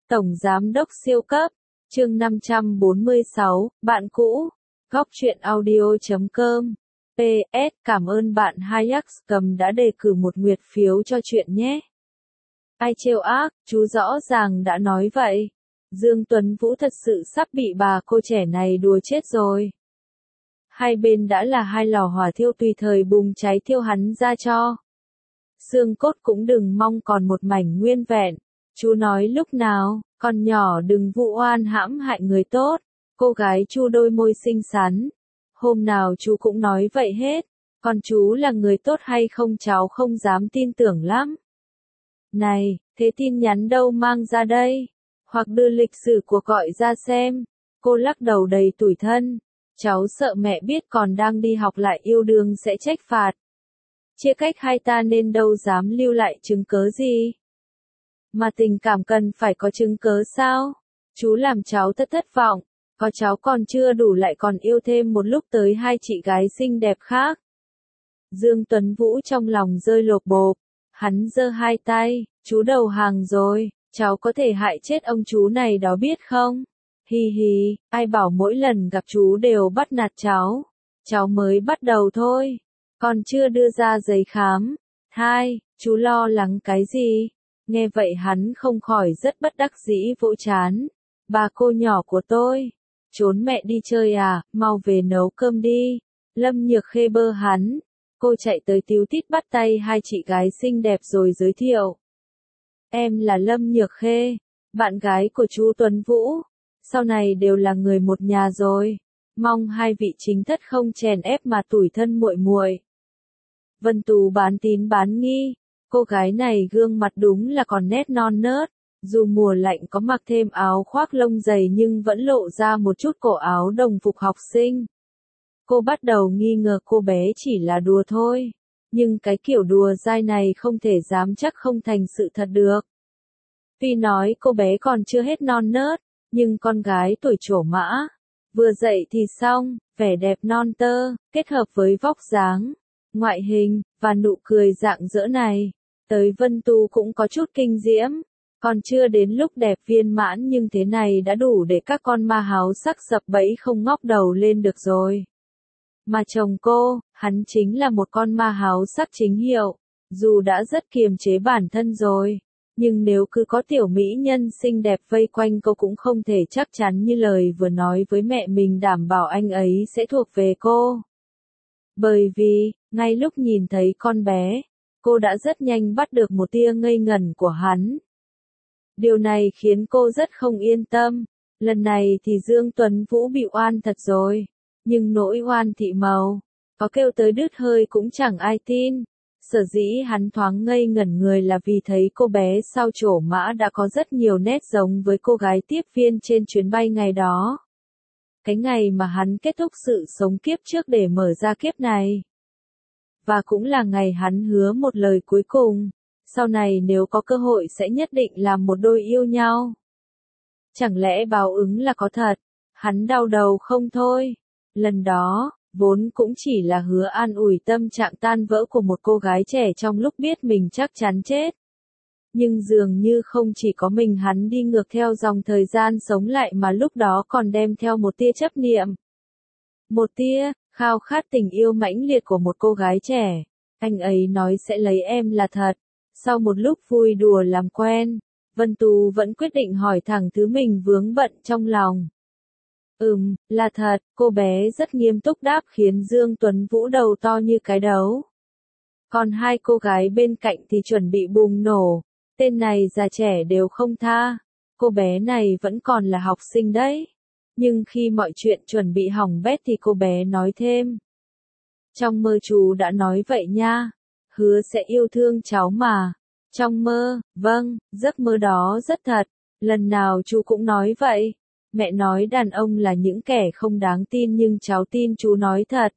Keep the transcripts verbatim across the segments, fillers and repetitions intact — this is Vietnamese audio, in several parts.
Tổng Giám đốc siêu cấp, chương năm trăm bốn mươi sáu, bạn cũ, góc truyện audio chấm com. pê ét Cảm ơn bạn Hayax cầm đã đề cử một nguyệt phiếu cho chuyện nhé. Ai trêu ác, chú rõ ràng đã nói vậy. Dương Tuấn Vũ thật sự sắp bị bà cô trẻ này đùa chết rồi. Hai bên đã là hai lò hỏa thiêu tùy thời bùng cháy thiêu hắn ra cho. Xương cốt cũng đừng mong còn một mảnh nguyên vẹn. Chú nói lúc nào, con nhỏ đừng vụ oan hãm hại người tốt. Cô gái chu đôi môi xinh xắn. Hôm nào chú cũng nói vậy hết. Còn chú là người tốt hay không cháu không dám tin tưởng lắm. Này, thế tin nhắn đâu mang ra đây? Hoặc đưa lịch sử cuộc gọi ra xem. Cô lắc đầu đầy tủi thân. Cháu sợ mẹ biết còn đang đi học lại yêu đương sẽ trách phạt. Chia cách hai ta nên đâu dám lưu lại chứng cớ gì. Mà tình cảm cần phải có chứng cớ sao? Chú làm cháu thất thất vọng. Có cháu còn chưa đủ lại còn yêu thêm một lúc tới hai chị gái xinh đẹp khác. Dương Tuấn Vũ trong lòng rơi lột bột. Hắn giơ hai tay, chú đầu hàng rồi, cháu có thể hại chết ông chú này đó biết không? Hi hi, ai bảo mỗi lần gặp chú đều bắt nạt cháu. Cháu mới bắt đầu thôi, còn chưa đưa ra giấy khám. Hai, chú lo lắng cái gì? Nghe vậy hắn không khỏi rất bất đắc dĩ vỗ chán. Bà cô nhỏ của tôi, trốn mẹ đi chơi à, mau về nấu cơm đi. Lâm Nhược Khê bơ hắn. Cô chạy tới tíu tít bắt tay hai chị gái xinh đẹp rồi giới thiệu. Em là Lâm Nhược Khê, bạn gái của chú Tuấn Vũ. Sau này đều là người một nhà rồi. Mong hai vị chính thất không chèn ép mà tủi thân muội muội. Vân Tú bán tín bán nghi. Cô gái này gương mặt đúng là còn nét non nớt. Dù mùa lạnh có mặc thêm áo khoác lông dày nhưng vẫn lộ ra một chút cổ áo đồng phục học sinh. Cô bắt đầu nghi ngờ cô bé chỉ là đùa thôi. Nhưng cái kiểu đùa dai này không thể dám chắc không thành sự thật được. Tuy nói cô bé còn chưa hết non nớt, nhưng con gái tuổi trổ mã. Vừa dậy thì xong, vẻ đẹp non tơ, kết hợp với vóc dáng, ngoại hình, và nụ cười rạng rỡ này. Tới Vân Tu cũng có chút kinh diễm. Còn chưa đến lúc đẹp viên mãn nhưng thế này đã đủ để các con ma háo sắc sập bẫy không ngóc đầu lên được rồi. Mà chồng cô, hắn chính là một con ma háo sắc chính hiệu, dù đã rất kiềm chế bản thân rồi, nhưng nếu cứ có tiểu mỹ nhân xinh đẹp vây quanh cô cũng không thể chắc chắn như lời vừa nói với mẹ mình đảm bảo anh ấy sẽ thuộc về cô. Bởi vì, ngay lúc nhìn thấy con bé, cô đã rất nhanh bắt được một tia ngây ngẩn của hắn. Điều này khiến cô rất không yên tâm, lần này thì Dương Tuấn Vũ bị oan thật rồi. Nhưng nỗi oan thị màu, có kêu tới đứt hơi cũng chẳng ai tin. Sở dĩ hắn thoáng ngây ngẩn người là vì thấy cô bé sao trổ mã đã có rất nhiều nét giống với cô gái tiếp viên trên chuyến bay ngày đó. Cái ngày mà hắn kết thúc sự sống kiếp trước để mở ra kiếp này. Và cũng là ngày hắn hứa một lời cuối cùng, sau này nếu có cơ hội sẽ nhất định làm một đôi yêu nhau. Chẳng lẽ báo ứng là có thật? Hắn đau đầu không thôi. Lần đó, vốn cũng chỉ là hứa an ủi tâm trạng tan vỡ của một cô gái trẻ trong lúc biết mình chắc chắn chết. Nhưng dường như không chỉ có mình hắn đi ngược theo dòng thời gian sống lại mà lúc đó còn đem theo một tia chấp niệm. Một tia, khao khát tình yêu mãnh liệt của một cô gái trẻ. Anh ấy nói sẽ lấy em là thật. Sau một lúc vui đùa làm quen, Vân Tú vẫn quyết định hỏi thẳng thứ mình vướng bận trong lòng. Ừm, là thật, cô bé rất nghiêm túc đáp khiến Dương Tuấn Vũ đầu to như cái đấu. Còn hai cô gái bên cạnh thì chuẩn bị bùng nổ, tên này già trẻ đều không tha, cô bé này vẫn còn là học sinh đấy. Nhưng khi mọi chuyện chuẩn bị hỏng bét thì cô bé nói thêm. Trong mơ chú đã nói vậy nha, hứa sẽ yêu thương cháu mà. Trong mơ, vâng, giấc mơ đó rất thật, lần nào chú cũng nói vậy. Mẹ nói đàn ông là những kẻ không đáng tin nhưng cháu tin chú nói thật.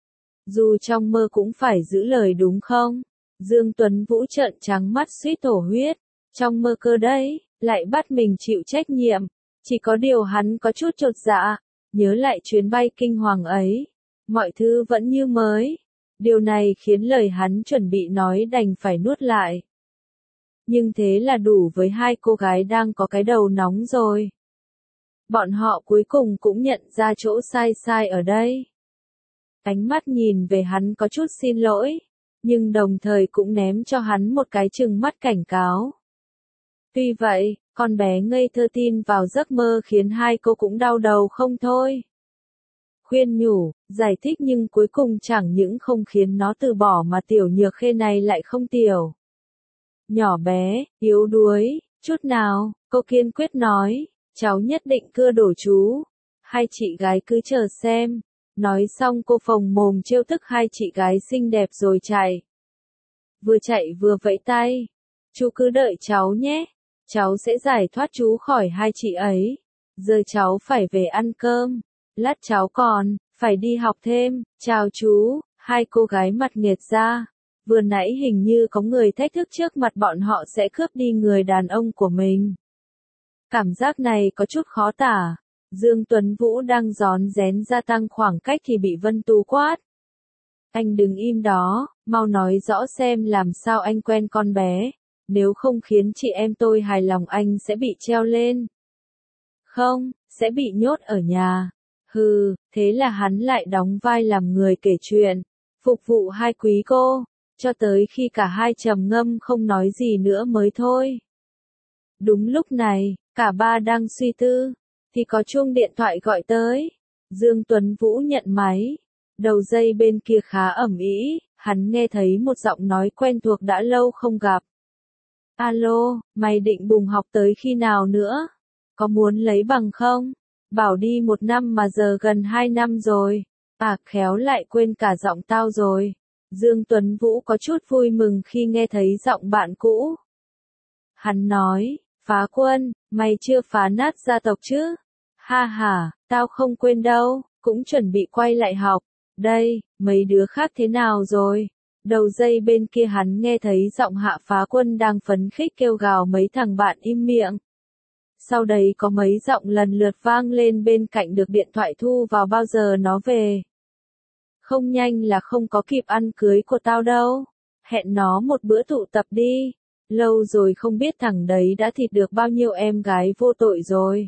Dù trong mơ cũng phải giữ lời đúng không? Dương Tuấn Vũ trợn trắng mắt suýt thổ huyết. Trong mơ cơ đấy, lại bắt mình chịu trách nhiệm. Chỉ có điều hắn có chút chột dạ. Nhớ lại chuyến bay kinh hoàng ấy. Mọi thứ vẫn như mới. Điều này khiến lời hắn chuẩn bị nói đành phải nuốt lại. Nhưng thế là đủ với hai cô gái đang có cái đầu nóng rồi. Bọn họ cuối cùng cũng nhận ra chỗ sai sai ở đây. Ánh mắt nhìn về hắn có chút xin lỗi, nhưng đồng thời cũng ném cho hắn một cái trừng mắt cảnh cáo. Tuy vậy, con bé ngây thơ tin vào giấc mơ khiến hai cô cũng đau đầu không thôi. Khuyên nhủ, giải thích nhưng cuối cùng chẳng những không khiến nó từ bỏ mà tiểu nhược khê này lại không tiểu. Nhỏ bé, yếu đuối, chút nào, cô kiên quyết nói, cháu nhất định cưa đổ chú. Hai chị gái cứ chờ xem. Nói xong cô phồng mồm trêu tức hai chị gái xinh đẹp rồi chạy. Vừa chạy vừa vẫy tay. Chú cứ đợi cháu nhé. Cháu sẽ giải thoát chú khỏi hai chị ấy. Giờ cháu phải về ăn cơm. Lát cháu còn, phải đi học thêm. Chào chú. Hai cô gái mặt nghệt ra. Vừa nãy hình như có người thách thức trước mặt bọn họ sẽ cướp đi người đàn ông của mình. Cảm giác này có chút khó tả. Dương Tuấn Vũ đang rón rén gia tăng khoảng cách thì bị Vân Tú quát. Anh đừng im đó, mau nói rõ xem làm sao anh quen con bé. Nếu không khiến chị em tôi hài lòng anh sẽ bị treo lên. Không, sẽ bị nhốt ở nhà. Hừ, thế là hắn lại đóng vai làm người kể chuyện. Phục vụ hai quý cô, cho tới khi cả hai trầm ngâm không nói gì nữa mới thôi. Đúng lúc này, cả ba đang suy tư. Thì có chuông điện thoại gọi tới. Dương Tuấn Vũ nhận máy. Đầu dây bên kia khá ẩm ĩ, hắn nghe thấy một giọng nói quen thuộc đã lâu không gặp. Alo, mày định bùng học tới khi nào nữa? Có muốn lấy bằng không? Bảo đi một năm mà giờ gần hai năm rồi. À khéo lại quên cả giọng tao rồi. Dương Tuấn Vũ có chút vui mừng khi nghe thấy giọng bạn cũ. Hắn nói, Phá Quân, mày chưa phá nát gia tộc chứ? Ha ha, tao không quên đâu, cũng chuẩn bị quay lại học. Đây, mấy đứa khác thế nào rồi? Đầu dây bên kia hắn nghe thấy giọng Hạ Phá Quân đang phấn khích kêu gào mấy thằng bạn im miệng. Sau đấy có mấy giọng lần lượt vang lên bên cạnh được điện thoại thu vào bao giờ nó về. Không nhanh là không có kịp ăn cưới của tao đâu. Hẹn nó một bữa tụ tập đi. Lâu rồi không biết thằng đấy đã thịt được bao nhiêu em gái vô tội rồi.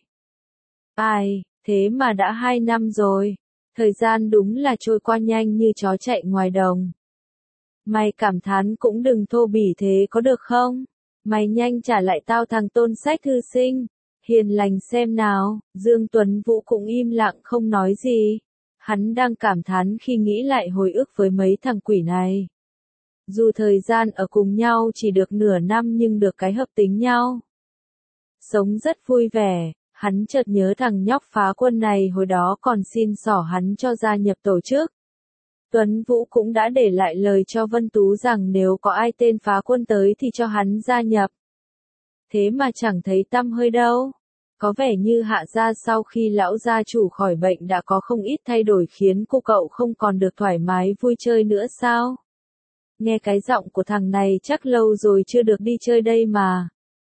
Ai, thế mà đã hai năm rồi. Thời gian đúng là trôi qua nhanh như chó chạy ngoài đồng. Mày cảm thán cũng đừng thô bỉ thế có được không? Mày nhanh trả lại tao thằng tôn sách thư sinh. Hiền lành xem nào. Dương Tuấn Vũ cũng im lặng không nói gì. Hắn đang cảm thán khi nghĩ lại hồi ức với mấy thằng quỷ này. Dù thời gian ở cùng nhau chỉ được nửa năm nhưng được cái hợp tính nhau. Sống rất vui vẻ. Hắn chợt nhớ thằng nhóc Phá Quân này hồi đó còn xin xỏ hắn cho gia nhập tổ chức. Tuấn Vũ cũng đã để lại lời cho Vân Tú rằng nếu có ai tên Phá Quân tới thì cho hắn gia nhập. Thế mà chẳng thấy tăm hơi đâu. Có vẻ như Hạ gia sau khi lão gia chủ khỏi bệnh đã có không ít thay đổi khiến cô cậu không còn được thoải mái vui chơi nữa sao? Nghe cái giọng của thằng này chắc lâu rồi chưa được đi chơi đây mà.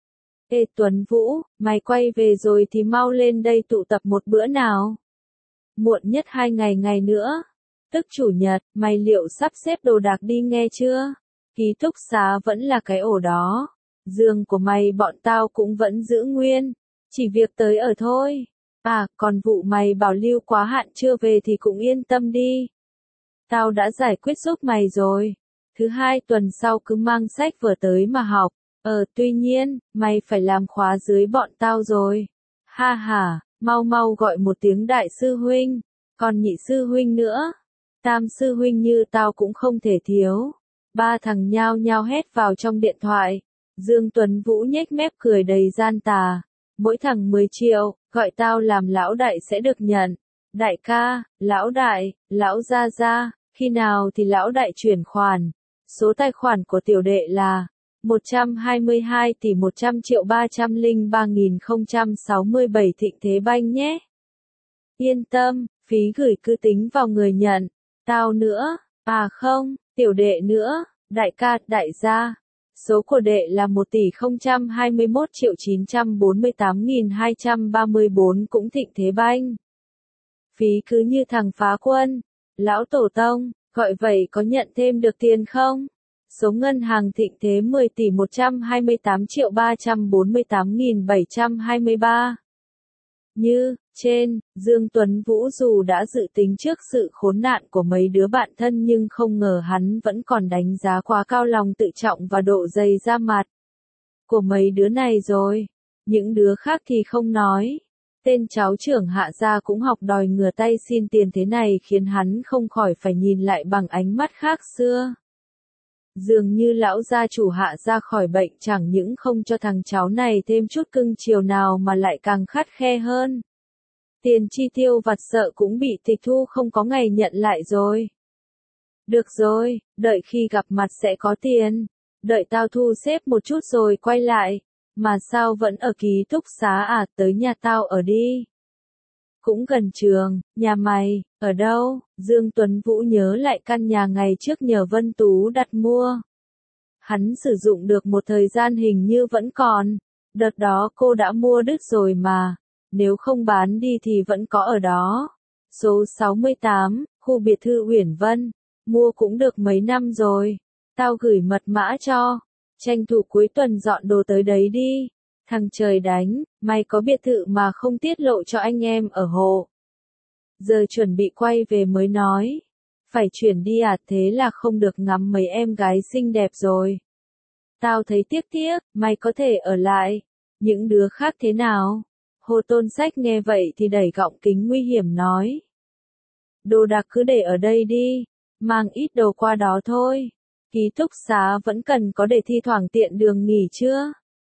Ê Tuấn Vũ, mày quay về rồi thì mau lên đây tụ tập một bữa nào. Muộn nhất hai ngày ngày nữa. Tức chủ nhật, mày liệu sắp xếp đồ đạc đi nghe chưa? Ký túc xá vẫn là cái ổ đó. Giường của mày bọn tao cũng vẫn giữ nguyên. Chỉ việc tới ở thôi. À, còn vụ mày bảo lưu quá hạn chưa về thì cũng yên tâm đi. Tao đã giải quyết giúp mày rồi. Thứ hai tuần sau cứ mang sách vở tới mà học. Ờ, tuy nhiên, mày phải làm khóa dưới bọn tao rồi. Ha ha, mau mau gọi một tiếng đại sư huynh. Còn nhị sư huynh nữa. Tam sư huynh như tao cũng không thể thiếu. Ba thằng nhao nhao hét vào trong điện thoại. Dương Tuấn Vũ nhếch mép cười đầy gian tà. Mỗi thằng mười triệu, gọi tao làm lão đại sẽ được nhận. Đại ca, lão đại, lão gia gia, khi nào thì lão đại chuyển khoản. Số tài khoản của tiểu đệ là một trăm hai mươi hai tỷ một trăm triệu ba trăm lẻ ba nghìn không trăm sáu mươi bảy Thịnh Thế Banh nhé. Yên tâm, phí gửi cứ tính vào người nhận. Tao nữa, à không, tiểu đệ nữa, đại ca, đại gia. Số của đệ là một tỷ không trăm hai mươi mốt triệu chín trăm bốn mươi tám nghìn hai trăm ba mươi bốn cũng Thịnh Thế Banh. Phí cứ như thằng Phá Quân. Lão Tổ Tông, gọi vậy có nhận thêm được tiền không? Số ngân hàng Thịnh Thế mười tỷ một trăm hai mươi tám triệu ba trăm bốn mươi tám nghìn bảy trăm hai mươi ba. Như, trên, Dương Tuấn Vũ dù đã dự tính trước sự khốn nạn của mấy đứa bạn thân nhưng không ngờ hắn vẫn còn đánh giá quá cao lòng tự trọng và độ dày da mặt của mấy đứa này rồi. Những đứa khác thì không nói. Tên cháu trưởng Hạ gia cũng học đòi ngửa tay xin tiền thế này khiến hắn không khỏi phải nhìn lại bằng ánh mắt khác xưa. Dường như lão gia chủ Hạ gia khỏi bệnh chẳng những không cho thằng cháu này thêm chút cưng chiều nào mà lại càng khắt khe hơn. Tiền chi tiêu vặt sợ cũng bị tịch thu không có ngày nhận lại rồi. Được rồi, đợi khi gặp mặt sẽ có tiền. Đợi tao thu xếp một chút rồi quay lại. Mà sao vẫn ở ký túc xá à, tới nhà tao ở đi. Cũng gần trường, nhà mày, ở đâu? Dương Tuấn Vũ nhớ lại căn nhà ngày trước nhờ Vân Tú đặt mua. Hắn sử dụng được một thời gian hình như vẫn còn. Đợt đó cô đã mua đứt rồi mà. Nếu không bán đi thì vẫn có ở đó. Số sáu mươi tám, khu biệt thự Uyển Vân. Mua cũng được mấy năm rồi. Tao gửi mật mã cho. Tranh thủ cuối tuần dọn đồ tới đấy đi. Thằng trời đánh, mày có biệt thự mà không tiết lộ cho anh em ở hộ. Giờ chuẩn bị quay về mới nói. Phải chuyển đi à, thế là không được ngắm mấy em gái xinh đẹp rồi. Tao thấy tiếc tiếc, mày có thể ở lại. Những đứa khác thế nào? Hồ Tôn Sách nghe vậy thì đẩy gọng kính nguy hiểm nói. Đồ đạc cứ để ở đây đi, mang ít đồ qua đó thôi. Ký túc xá vẫn cần có để thi thoảng tiện đường nghỉ chưa?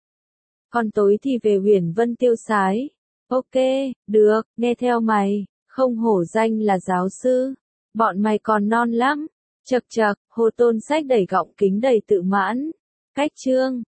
Còn tối thì về Uyển Vân tiêu sái. Ok, được, nghe theo mày, không hổ danh là giáo sư. Bọn mày còn non lắm. Chậc chậc, Hồ Tôn Sách đẩy gọng kính đầy tự mãn. Cách chương.